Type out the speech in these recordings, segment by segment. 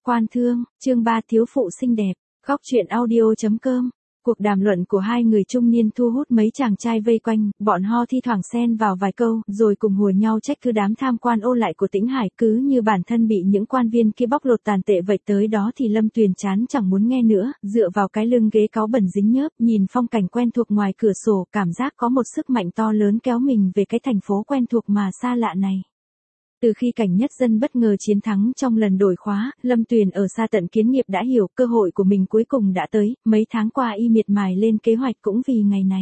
Quan thương, chương 3 thiếu phụ xinh đẹp, góc truyện audio.com. Cuộc đàm luận của hai người trung niên thu hút mấy chàng trai vây quanh, bọn họ thi thoảng xen vào vài câu, rồi cùng hùa nhau trách cứ đám tham quan ô lại của Tĩnh Hải, cứ như bản thân bị những quan viên kia bóc lột tàn tệ vậy. Tới đó thì Lâm Tuyền chán chẳng muốn nghe nữa, dựa vào cái lưng ghế cáu bẩn dính nhớp, nhìn phong cảnh quen thuộc ngoài cửa sổ, cảm giác có một sức mạnh to lớn kéo mình về cái thành phố quen thuộc mà xa lạ này. Từ khi cảnh nhất dân bất ngờ chiến thắng trong lần đổi khóa, Lâm Tuyền ở xa tận kiến nghiệp đã hiểu cơ hội của mình cuối cùng đã tới, mấy tháng qua y miệt mài lên kế hoạch cũng vì ngày này.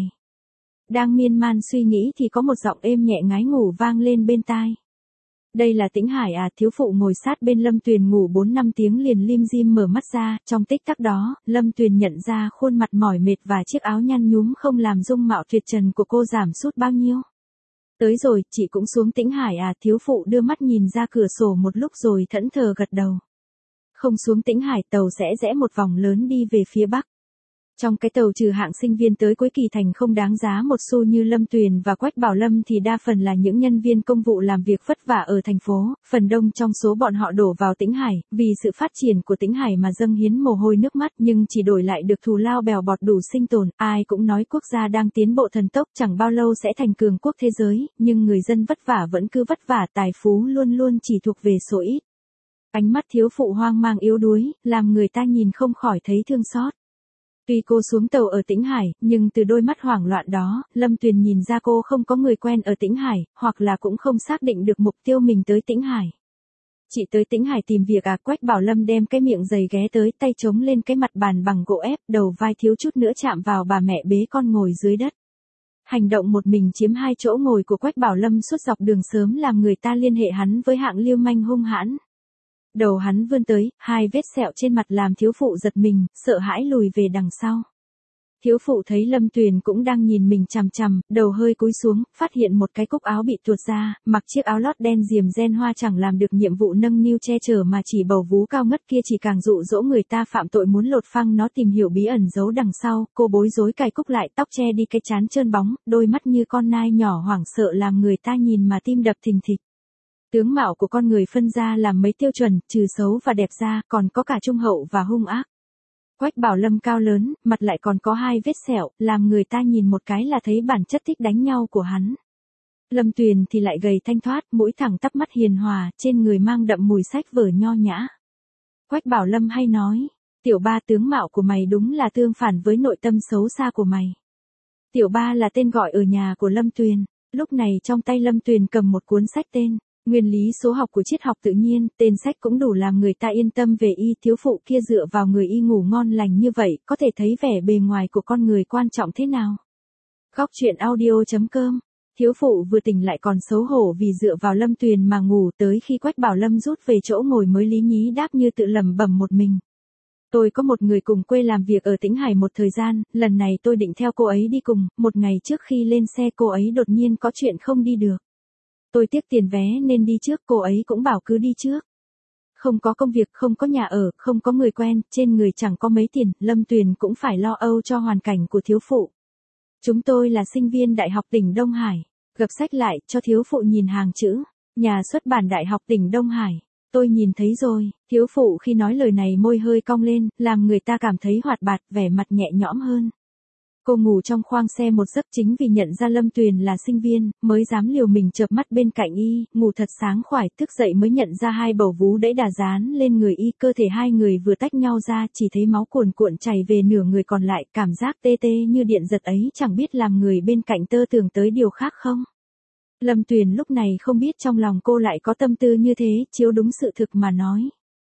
Đang miên man suy nghĩ thì có một giọng êm nhẹ ngái ngủ vang lên bên tai. Đây là Tĩnh Hải à? Thiếu phụ ngồi sát bên Lâm Tuyền ngủ 4-5 tiếng liền lim dim mở mắt ra, trong tích tắc đó, Lâm Tuyền nhận ra khuôn mặt mỏi mệt và chiếc áo nhăn nhúm không làm dung mạo tuyệt trần của cô giảm sút bao nhiêu. Tới rồi, chị cũng xuống Tĩnh Hải à? Thiếu phụ đưa mắt nhìn ra cửa sổ một lúc rồi thẫn thờ gật đầu. Không xuống Tĩnh Hải, tàu sẽ rẽ một vòng lớn đi về phía bắc. Trong cái tàu trừ hạng sinh viên tới cuối kỳ thành không đáng giá một xu như Lâm Tuyền và Quách Bảo Lâm thì đa phần là những nhân viên công vụ làm việc vất vả ở thành phố, phần đông trong số bọn họ đổ vào Tĩnh Hải, vì sự phát triển của Tĩnh Hải mà dâng hiến mồ hôi nước mắt nhưng chỉ đổi lại được thù lao bèo bọt đủ sinh tồn. Ai cũng nói quốc gia đang tiến bộ thần tốc chẳng bao lâu sẽ thành cường quốc thế giới, nhưng người dân vất vả vẫn cứ vất vả, tài phú luôn luôn chỉ thuộc về số ít. Ánh mắt thiếu phụ hoang mang yếu đuối, làm người ta nhìn không khỏi thấy thương xót. Tuy cô xuống tàu ở Tĩnh Hải, nhưng từ đôi mắt hoảng loạn đó, Lâm Tuyền nhìn ra cô không có người quen ở Tĩnh Hải, hoặc là cũng không xác định được mục tiêu mình tới Tĩnh Hải. Chị tới Tĩnh Hải tìm việc à? Quách Bảo Lâm đem cái miệng dày ghé tới, tay chống lên cái mặt bàn bằng gỗ ép, đầu vai thiếu chút nữa chạm vào bà mẹ bế con ngồi dưới đất. Hành động một mình chiếm hai chỗ ngồi của Quách Bảo Lâm suốt dọc đường sớm làm người ta liên hệ hắn với hạng lưu manh hung hãn. Đầu hắn vươn tới, hai vết sẹo trên mặt làm thiếu phụ giật mình, sợ hãi lùi về đằng sau. Thiếu phụ thấy Lâm Tuyền cũng đang nhìn mình chằm chằm, đầu hơi cúi xuống, phát hiện một cái cúc áo bị tuột ra, mặc chiếc áo lót đen diềm ren hoa chẳng làm được nhiệm vụ nâng niu che chở mà chỉ bầu vú cao ngất kia chỉ càng dụ dỗ người ta phạm tội muốn lột phăng nó tìm hiểu bí ẩn giấu đằng sau. Cô bối rối cài cúc lại, tóc che đi cái trán trơn bóng, đôi mắt như con nai nhỏ hoảng sợ làm người ta nhìn mà tim đập thình thịch. Tướng mạo của con người phân ra làm mấy tiêu chuẩn, trừ xấu và đẹp ra, còn có cả trung hậu và hung ác. Quách Bảo Lâm cao lớn, mặt lại còn có hai vết sẹo, làm người ta nhìn một cái là thấy bản chất thích đánh nhau của hắn. Lâm Tuyền thì lại gầy thanh thoát, mũi thẳng tắp, mắt hiền hòa, trên người mang đậm mùi sách vở nho nhã. Quách Bảo Lâm hay nói, tiểu ba, tướng mạo của mày đúng là tương phản với nội tâm xấu xa của mày. Tiểu ba là tên gọi ở nhà của Lâm Tuyền. Lúc này trong tay Lâm Tuyền cầm một cuốn sách tên Nguyên lý số học của triết học tự nhiên, tên sách cũng đủ làm người ta yên tâm về y. Thiếu phụ kia dựa vào người y ngủ ngon lành như vậy, có thể thấy vẻ bề ngoài của con người quan trọng thế nào. Góc truyện audio.com. Thiếu phụ vừa tỉnh lại còn xấu hổ vì dựa vào Lâm Tuyền mà ngủ, tới khi Quách Bảo Lâm rút về chỗ ngồi mới lý nhí đáp như tự lẩm bẩm một mình. Tôi có một người cùng quê làm việc ở Tĩnh Hải một thời gian, lần này tôi định theo cô ấy đi cùng, một ngày trước khi lên xe cô ấy đột nhiên có chuyện không đi được. Tôi tiếc tiền vé nên đi trước, cô ấy cũng bảo cứ đi trước. Không có công việc, không có nhà ở, không có người quen, trên người chẳng có mấy tiền, Lâm Tuyền cũng phải lo âu cho hoàn cảnh của thiếu phụ. Chúng tôi là sinh viên Đại học tỉnh Đông Hải. Gập sách lại, cho thiếu phụ nhìn hàng chữ. Nhà xuất bản Đại học tỉnh Đông Hải. Tôi nhìn thấy rồi. Thiếu phụ khi nói lời này môi hơi cong lên, làm người ta cảm thấy hoạt bát, vẻ mặt nhẹ nhõm hơn. Cô ngủ trong khoang xe một giấc, chính vì nhận ra Lâm Tuyền là sinh viên, mới dám liều mình chợp mắt bên cạnh y, ngủ thật sáng khoải, thức dậy mới nhận ra hai bầu vú đẫy đà dán lên người y, cơ thể hai người vừa tách nhau ra, chỉ thấy máu cuồn cuộn chảy về nửa người còn lại, cảm giác tê tê như điện giật ấy chẳng biết làm người bên cạnh tơ tưởng tới điều khác không. Lâm Tuyền lúc này không biết trong lòng cô lại có tâm tư như thế, chiếu đúng sự thực mà nói.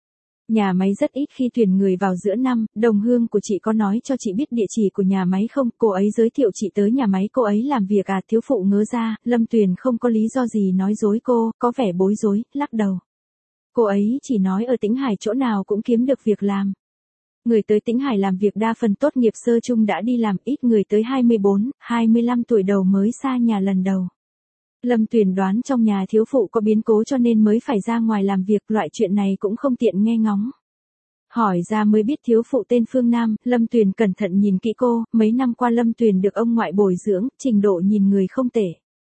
Nhà máy rất ít khi tuyển người vào giữa năm, đồng hương của chị có nói cho chị biết địa chỉ của nhà máy không? Cô ấy giới thiệu chị tới nhà máy cô ấy làm việc à? Thiếu phụ ngớ ra, Lâm Tuyền không có lý do gì nói dối cô, có vẻ bối rối, lắc đầu. Cô ấy chỉ nói ở Tĩnh Hải chỗ nào cũng kiếm được việc làm. Người tới Tĩnh Hải làm việc đa phần tốt nghiệp sơ chung đã đi làm, ít người tới 24, 25 tuổi đầu mới xa nhà lần đầu. Lâm Tuyền đoán trong nhà thiếu phụ có biến cố cho nên mới phải ra ngoài làm việc, loại chuyện này cũng không tiện nghe ngóng. Hỏi ra mới biết thiếu phụ tên Phương Nam, Lâm Tuyền cẩn thận nhìn kỹ cô, mấy năm qua Lâm Tuyền được ông ngoại bồi dưỡng, trình độ nhìn người không tệ.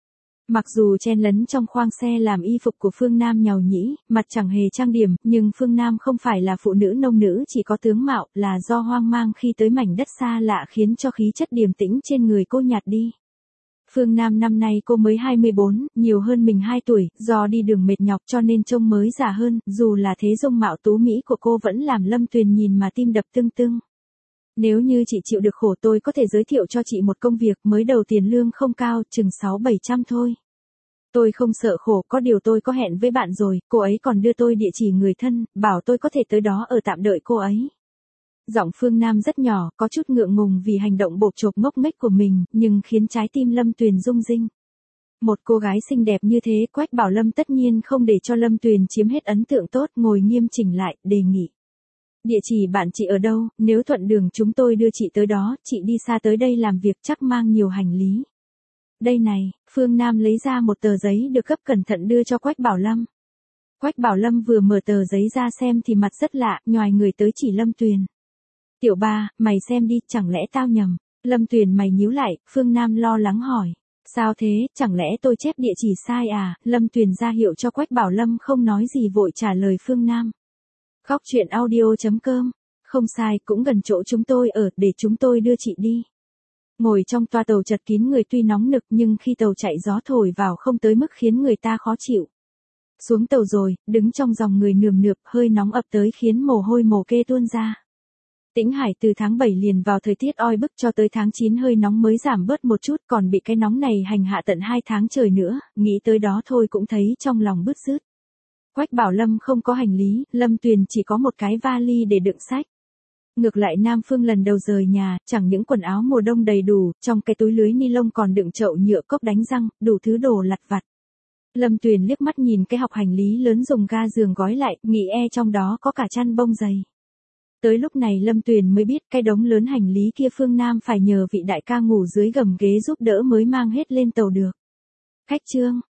Mặc dù chen lấn trong khoang xe làm y phục của Phương Nam nhàu nhĩ, mặt chẳng hề trang điểm, nhưng Phương Nam không phải là phụ nữ nông nữ chỉ có tướng mạo, là do hoang mang khi tới mảnh đất xa lạ khiến cho khí chất điềm tĩnh trên người cô nhạt đi. Phương Nam năm nay cô mới 24, nhiều hơn mình 2 tuổi, do đi đường mệt nhọc cho nên trông mới già hơn, dù là thế dung mạo tú mỹ của cô vẫn làm Lâm Tuyền nhìn mà tim đập tưng tưng. Nếu như chị chịu được khổ tôi có thể giới thiệu cho chị một công việc mới đầu tiền lương không cao, chừng 600-700 thôi. Tôi không sợ khổ, có điều tôi có hẹn với bạn rồi, cô ấy còn đưa tôi địa chỉ người thân, bảo tôi có thể tới đó ở tạm đợi cô ấy. Giọng Phương Nam rất nhỏ, có chút ngượng ngùng vì hành động bộp chộp ngốc nghếch của mình, nhưng khiến trái tim Lâm Tuyền rung rinh. Một cô gái xinh đẹp như thế, Quách Bảo Lâm tất nhiên không để cho Lâm Tuyền chiếm hết ấn tượng tốt, ngồi nghiêm chỉnh lại, đề nghị. Địa chỉ bạn chị ở đâu, nếu thuận đường chúng tôi đưa chị tới đó, chị đi xa tới đây làm việc chắc mang nhiều hành lý. Đây này, Phương Nam lấy ra một tờ giấy được gấp cẩn thận đưa cho Quách Bảo Lâm. Quách Bảo Lâm vừa mở tờ giấy ra xem thì mặt rất lạ, nhoài người tới chỉ Lâm Tuyền. Tiểu ba, mày xem đi, chẳng lẽ tao nhầm? Lâm Tuyền mày nhíu lại, Phương Nam lo lắng hỏi. Sao thế, chẳng lẽ tôi chép địa chỉ sai à? Lâm Tuyền ra hiệu cho Quách Bảo Lâm không nói gì vội trả lời Phương Nam. Khóc chuyện audio.com. Không sai, cũng gần chỗ chúng tôi ở, để chúng tôi đưa chị đi. Ngồi trong toa tàu chật kín người tuy nóng nực nhưng khi tàu chạy gió thổi vào không tới mức khiến người ta khó chịu. Xuống tàu rồi, đứng trong dòng người nườm nượp, hơi nóng ập tới khiến mồ hôi mồ kê tuôn ra. Tĩnh Hải từ tháng 7 liền vào thời tiết oi bức cho tới tháng 9 hơi nóng mới giảm bớt một chút, còn bị cái nóng này hành hạ tận 2 tháng trời nữa, nghĩ tới đó thôi cũng thấy trong lòng bứt rứt. Quách Bảo Lâm không có hành lý, Lâm Tuyền chỉ có một cái vali để đựng sách. Ngược lại Nam Phương lần đầu rời nhà, chẳng những quần áo mùa đông đầy đủ, trong cái túi lưới ni lông còn đựng chậu nhựa, cốc đánh răng, đủ thứ đồ lặt vặt. Lâm Tuyền liếc mắt nhìn cái hộc hành lý lớn dùng ga giường gói lại, nghĩ trong đó có cả chăn bông dày. Tới lúc này Lâm Tuyền mới biết cái đống lớn hành lý kia Phương Nam phải nhờ vị đại ca ngủ dưới gầm ghế giúp đỡ mới mang hết lên tàu được. Khách trương,